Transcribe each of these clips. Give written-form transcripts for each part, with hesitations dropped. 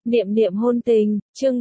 Niệm niệm hôn tình, chương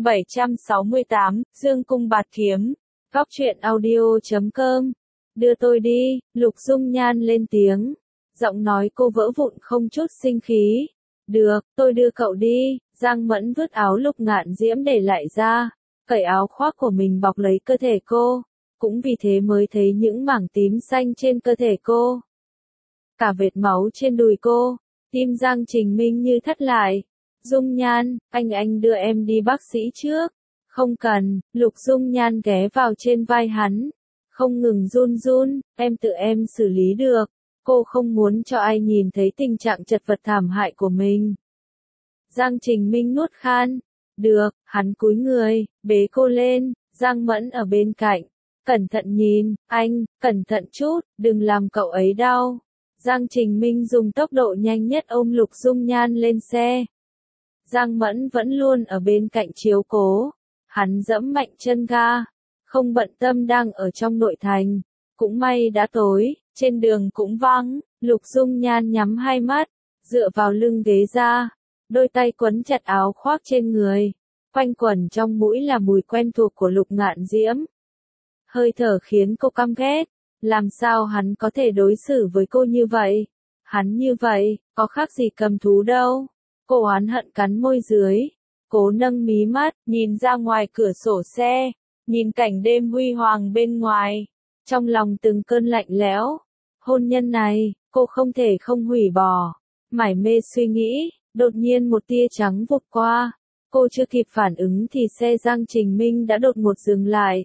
768, Dương Cung Bạt Kiếm. Góc truyện audio.com. Đưa tôi đi, Lục Dung Nhan lên tiếng. Giọng nói cô vỡ vụn không chút sinh khí. Được, tôi đưa cậu đi. Giang Mẫn vứt áo Lục Ngạn Diễm để lại ra. Cởi áo khoác của mình bọc lấy cơ thể cô. Cũng vì thế mới thấy những mảng tím xanh trên cơ thể cô. Cả vệt máu trên đùi cô. Tim Giang Trình Minh như thắt lại. Dung Nhan, anh đưa em đi bác sĩ trước. Không cần, Lục Dung Nhan ghé vào trên vai hắn. Không ngừng run run, em tự em xử lý được. Cô không muốn cho ai nhìn thấy tình trạng chật vật thảm hại của mình. Giang Trình Minh nuốt khan. Được, hắn cúi người, bế cô lên, Giang Mẫn ở bên cạnh. Cẩn thận nhìn, anh, cẩn thận chút, đừng làm cậu ấy đau. Giang Trình Minh dùng tốc độ nhanh nhất ôm Lục Dung Nhan lên xe. Giang Mẫn vẫn luôn ở bên cạnh chiếu cố. Hắn giẫm mạnh chân ga. Không bận tâm đang ở trong nội thành. Cũng may đã tối, trên đường cũng vắng. Lục Dung Nhan nhắm hai mắt, dựa vào lưng ghế ra. Đôi tay quấn chặt áo khoác trên người. Quanh quẩn trong mũi là mùi quen thuộc của Lục Ngạn Diễm. Hơi thở khiến cô căm ghét. Làm sao hắn có thể đối xử với cô như vậy? Hắn như vậy, có khác gì cầm thú đâu. Cô oán hận cắn môi dưới, cố nâng mí mắt, nhìn ra ngoài cửa sổ xe, nhìn cảnh đêm huy hoàng bên ngoài, trong lòng từng cơn lạnh lẽo. Hôn nhân này, cô không thể không hủy bỏ. Mải mê suy nghĩ, đột nhiên một tia trắng vụt qua. Cô chưa kịp phản ứng thì xe Giang Trình Minh đã đột ngột dừng lại.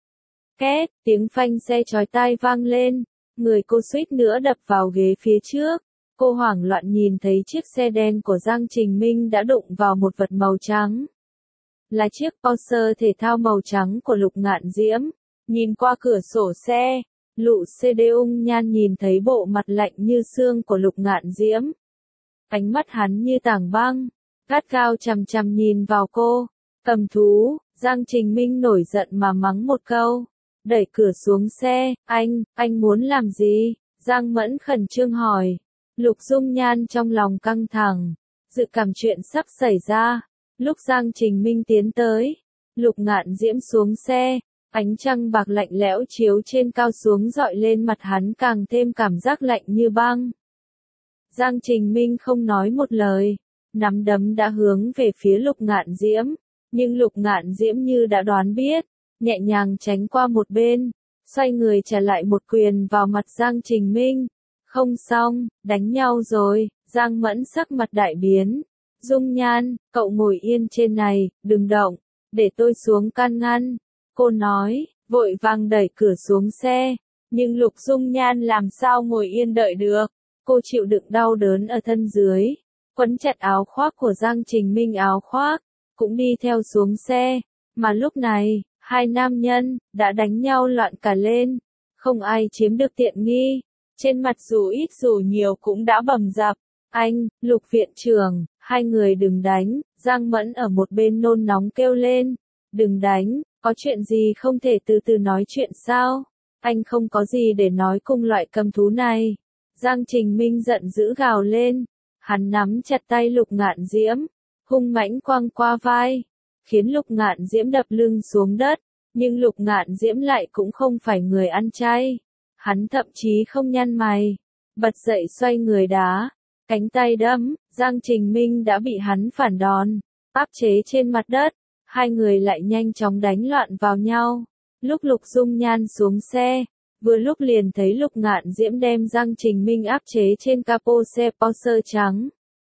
Két, tiếng phanh xe chói tai vang lên, người cô suýt nữa đập vào ghế phía trước. Cô hoảng loạn nhìn thấy chiếc xe đen của Giang Trình Minh đã đụng vào một vật màu trắng. Là chiếc Porsche thể thao màu trắng của Lục Ngạn Diễm. Nhìn qua cửa sổ xe, Lục Dung Nhan nhìn thấy bộ mặt lạnh như xương của Lục Ngạn Diễm. Ánh mắt hắn như tảng băng, gắt gao chằm chằm nhìn vào cô. Cầm thú, Giang Trình Minh nổi giận mà mắng một câu. Đẩy cửa xuống xe, anh muốn làm gì? Giang Mẫn khẩn trương hỏi. Lục Dung Nhan trong lòng căng thẳng, dự cảm chuyện sắp xảy ra. Lúc Giang Trình Minh tiến tới, Lục Ngạn Diễm xuống xe, ánh trăng bạc lạnh lẽo chiếu trên cao xuống dọi lên mặt hắn càng thêm cảm giác lạnh như băng. Giang Trình Minh không nói một lời, nắm đấm đã hướng về phía Lục Ngạn Diễm, nhưng Lục Ngạn Diễm như đã đoán biết, nhẹ nhàng tránh qua một bên, xoay người trả lại một quyền vào mặt Giang Trình Minh. Không xong, đánh nhau rồi. Giang Mẫn sắc mặt đại biến. Dung Nhan, cậu ngồi yên trên này, đừng động, để tôi xuống can ngăn. Cô nói, vội vàng đẩy cửa xuống xe. Nhưng Lục Dung Nhan làm sao ngồi yên đợi được. Cô chịu đựng đau đớn ở thân dưới, quấn chặt áo khoác của Giang Trình Minh áo khoác, cũng đi theo xuống xe. Mà lúc này, hai nam nhân đã đánh nhau loạn cả lên. Không ai chiếm được tiện nghi. Trên mặt dù ít dù nhiều cũng đã bầm dập. Anh, Lục viện trưởng, hai người đừng đánh. Giang Mẫn ở một bên nôn nóng kêu lên. Đừng đánh, có chuyện gì không thể từ từ nói chuyện sao? Anh không có gì để nói cùng loại cầm thú này. Giang Trình Minh giận dữ gào lên. Hắn nắm chặt tay Lục Ngạn Diễm, hung mãnh quăng qua vai, khiến Lục Ngạn Diễm đập lưng xuống đất. Nhưng Lục Ngạn Diễm lại cũng không phải người ăn chay. Hắn thậm chí không nhăn mày, bật dậy xoay người đá, cánh tay đấm, Giang Trình Minh đã bị hắn phản đòn, áp chế trên mặt đất, hai người lại nhanh chóng đánh loạn vào nhau. Lúc Lục Dung Nhan xuống xe, vừa lúc liền thấy Lục Ngạn Diễm đem Giang Trình Minh áp chế trên capo xe Porsche trắng.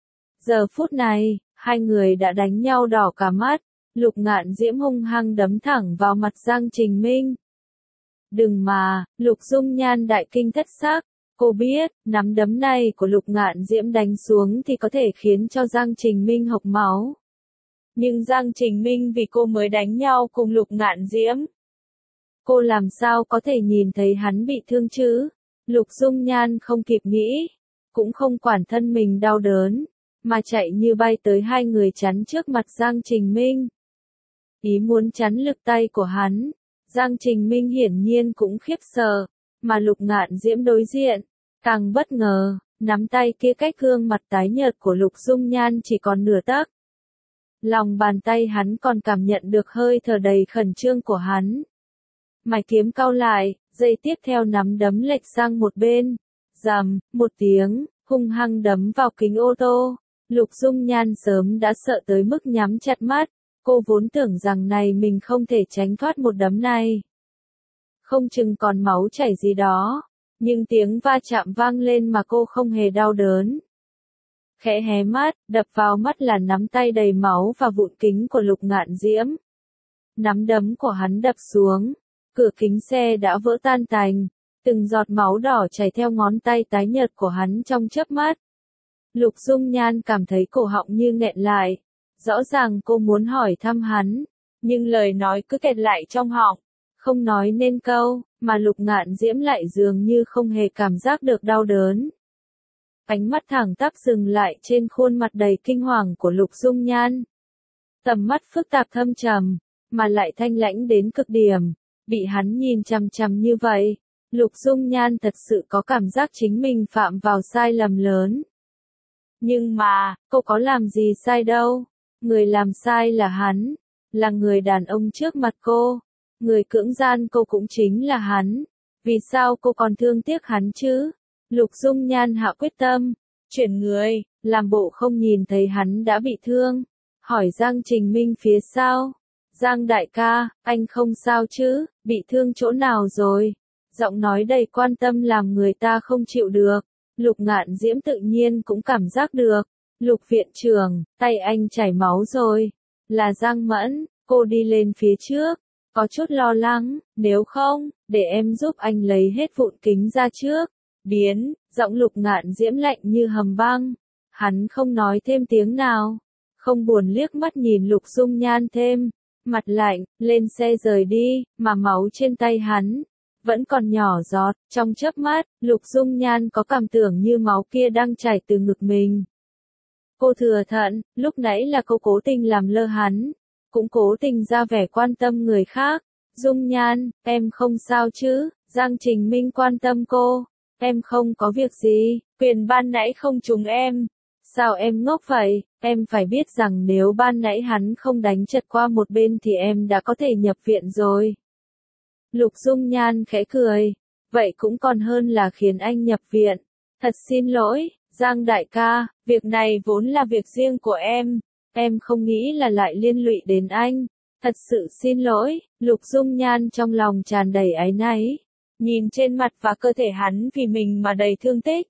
Giờ phút này, hai người đã đánh nhau đỏ cả mắt, Lục Ngạn Diễm hung hăng đấm thẳng vào mặt Giang Trình Minh. Đừng mà, Lục Dung Nhan đại kinh thất sắc, cô biết, nắm đấm này của Lục Ngạn Diễm đánh xuống thì có thể khiến cho Giang Trình Minh hộc máu. Nhưng Giang Trình Minh vì cô mới đánh nhau cùng Lục Ngạn Diễm. Cô làm sao có thể nhìn thấy hắn bị thương chứ? Lục Dung Nhan không kịp nghĩ, cũng không quản thân mình đau đớn, mà chạy như bay tới hai người chắn trước mặt Giang Trình Minh. Ý muốn chắn lực tay của hắn. Giang Trình Minh hiển nhiên cũng khiếp sợ, mà Lục Ngạn Diễm đối diện, càng bất ngờ, nắm tay kia cách gương mặt tái nhợt của Lục Dung Nhan chỉ còn nửa tấc. lòng bàn tay hắn còn cảm nhận được hơi thở đầy khẩn trương của hắn. Mày kiếm cau lại, giây tiếp theo nắm đấm lệch sang một bên. Rầm, một tiếng, hung hăng đấm vào kính ô tô. Lục Dung Nhan sớm đã sợ tới mức nhắm chặt mắt, cô vốn tưởng rằng này mình không thể tránh thoát một đấm này. Không chừng còn máu chảy gì đó, nhưng tiếng va chạm vang lên mà cô không hề đau đớn. Khẽ hé mắt, đập vào mắt là nắm tay đầy máu và vụn kính của Lục Ngạn Diễm. Nắm đấm của hắn đập xuống, cửa kính xe đã vỡ tan tành, từng giọt máu đỏ chảy theo ngón tay tái nhợt của hắn trong chớp mắt. Lục Dung Nhan cảm thấy cổ họng như nghẹn lại, rõ ràng cô muốn hỏi thăm hắn, nhưng lời nói cứ kẹt lại trong họng, không nói nên câu, mà Lục Ngạn Diễm lại dường như không hề cảm giác được đau đớn. Ánh mắt thẳng tắp dừng lại trên khuôn mặt đầy kinh hoàng của Lục Dung Nhan. Tầm mắt phức tạp thâm trầm, mà lại thanh lãnh đến cực điểm, bị hắn nhìn chằm chằm như vậy, Lục Dung Nhan thật sự có cảm giác chính mình phạm vào sai lầm lớn. Nhưng mà, cô có làm gì sai đâu, người làm sai là hắn, là người đàn ông trước mặt cô, người cưỡng gian cô cũng chính là hắn, vì sao cô còn thương tiếc hắn chứ? Lục Dung Nhan hạ quyết tâm, chuyển người, làm bộ không nhìn thấy hắn đã bị thương, hỏi Giang Trình Minh phía sau. Giang đại ca, anh không sao chứ, bị thương chỗ nào rồi? Giọng nói đầy quan tâm làm người ta không chịu được. Lục Ngạn Diễm tự nhiên cũng cảm giác được. Lục viện trưởng, tay anh chảy máu rồi. Là Giang Mẫn, cô đi lên phía trước. Có chút lo lắng, nếu không, để em giúp anh lấy hết vụn kính ra trước. Biến, giọng Lục Ngạn Diễm lạnh như hầm băng. Hắn không nói thêm tiếng nào. Không buồn liếc mắt nhìn Lục Dung Nhan thêm. Mặt lạnh, lên xe rời đi, mà máu trên tay hắn vẫn còn nhỏ giọt, trong chớp mắt, Lục Dung Nhan có cảm tưởng như máu kia đang chảy từ ngực mình. Cô thừa thận, lúc nãy là cô cố tình làm lơ hắn, cũng cố tình ra vẻ quan tâm người khác. Dung Nhan, em không sao chứ? Giang Trình Minh quan tâm cô. Em không có việc gì, quyền ban nãy không trúng em. Sao em ngốc vậy? Em phải biết rằng nếu ban nãy hắn không đánh chật qua một bên thì em đã có thể nhập viện rồi. Lục Dung Nhan khẽ cười. Vậy cũng còn hơn là khiến anh nhập viện. Thật xin lỗi, Giang đại ca, việc này vốn là việc riêng của em. Em không nghĩ là lại liên lụy đến anh. Thật sự xin lỗi, Lục Dung Nhan trong lòng tràn đầy áy náy. Nhìn trên mặt và cơ thể hắn vì mình mà đầy thương tích.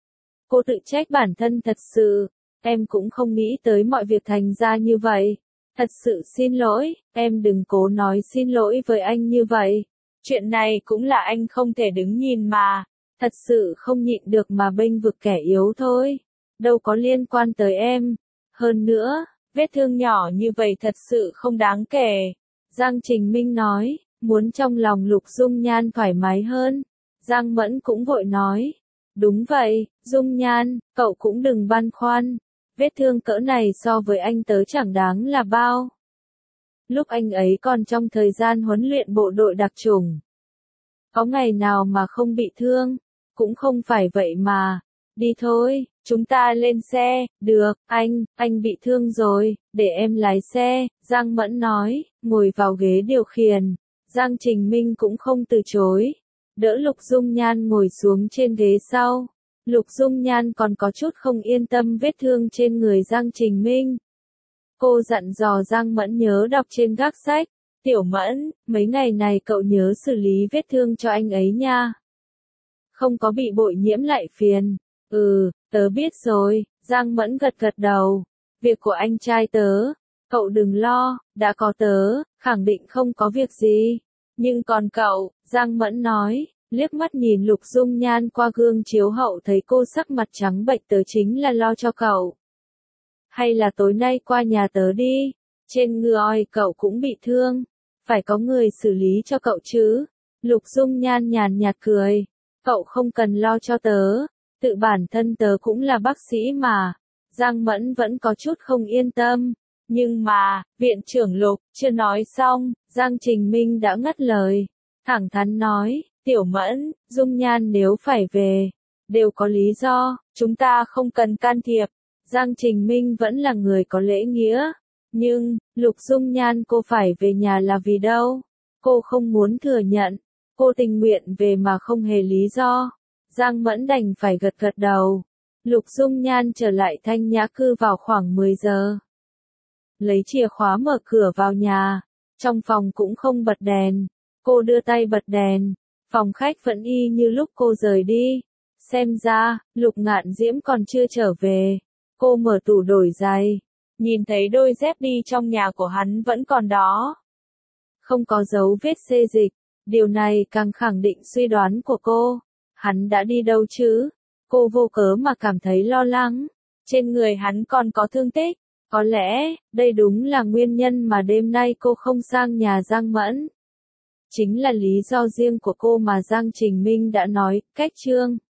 Cô tự trách bản thân thật sự. Em cũng không nghĩ tới mọi việc thành ra như vậy. Thật sự xin lỗi, em đừng cố nói xin lỗi với anh như vậy. Chuyện này cũng là anh không thể đứng nhìn mà. Thật sự không nhịn được mà bênh vực kẻ yếu thôi. Đâu có liên quan tới em. Hơn nữa, vết thương nhỏ như vậy thật sự không đáng kể. Giang Trình Minh nói, muốn trong lòng Lục Dung Nhan thoải mái hơn. Giang Mẫn cũng vội nói. Đúng vậy, Dung Nhan, cậu cũng đừng băn khoăn. Vết thương cỡ này so với anh tớ chẳng đáng là bao. Lúc anh ấy còn trong thời gian huấn luyện bộ đội đặc chủng. Có ngày nào mà không bị thương, cũng không phải vậy mà. Đi thôi, chúng ta lên xe, được, anh bị thương rồi, để em lái xe, Giang Mẫn nói, ngồi vào ghế điều khiển. Giang Trình Minh cũng không từ chối, đỡ Lục Dung Nhan ngồi xuống trên ghế sau. Lục Dung Nhan còn có chút không yên tâm vết thương trên người Giang Trình Minh. Cô dặn dò Giang Mẫn nhớ đọc trên gác sách. Tiểu Mẫn, mấy ngày này cậu nhớ xử lý vết thương cho anh ấy nha. Không có bị bội nhiễm lại phiền. Tớ biết rồi, Giang Mẫn gật gật đầu. Việc của anh trai tớ, cậu đừng lo, đã có tớ, khẳng định không có việc gì. Nhưng còn cậu, Giang Mẫn nói. Liếc mắt nhìn Lục Dung Nhan qua gương chiếu hậu thấy cô sắc mặt trắng bệch, tớ chính là lo cho cậu. Hay là tối nay qua nhà tớ đi, trên người oi cậu cũng bị thương, phải có người xử lý cho cậu chứ. Lục Dung Nhan nhàn nhạt cười, cậu không cần lo cho tớ, tự bản thân tớ cũng là bác sĩ mà. Giang Mẫn vẫn có chút không yên tâm, nhưng mà, viện trưởng Lục, chưa nói xong, Giang Trình Minh đã ngắt lời, thẳng thắn nói. Tiểu Mẫn, Dung Nhan nếu phải về, đều có lý do, chúng ta không cần can thiệp. Giang Trình Minh vẫn là người có lễ nghĩa, Nhưng, Lục Dung Nhan cô phải về nhà là vì đâu? Cô không muốn thừa nhận. Cô tình nguyện về mà không hề lý do. Giang Mẫn đành phải gật gật đầu. Lục Dung Nhan trở lại Thanh Nhã Cư vào khoảng 10 giờ. Lấy chìa khóa mở cửa vào nhà. Trong phòng cũng không bật đèn. Cô đưa tay bật đèn. Phòng khách vẫn y như lúc cô rời đi. Xem ra, Lục Ngạn Diễm còn chưa trở về. Cô mở tủ đổi giày. Nhìn thấy đôi dép đi trong nhà của hắn vẫn còn đó. Không có dấu vết xê dịch. Điều này càng khẳng định suy đoán của cô. Hắn đã đi đâu chứ? Cô vô cớ mà cảm thấy lo lắng. Trên người hắn còn có thương tích. Có lẽ, đây đúng là nguyên nhân mà đêm nay cô không sang nhà Giang Mẫn. Chính là lý do riêng của cô mà Giang Trình Minh đã nói, cách chương.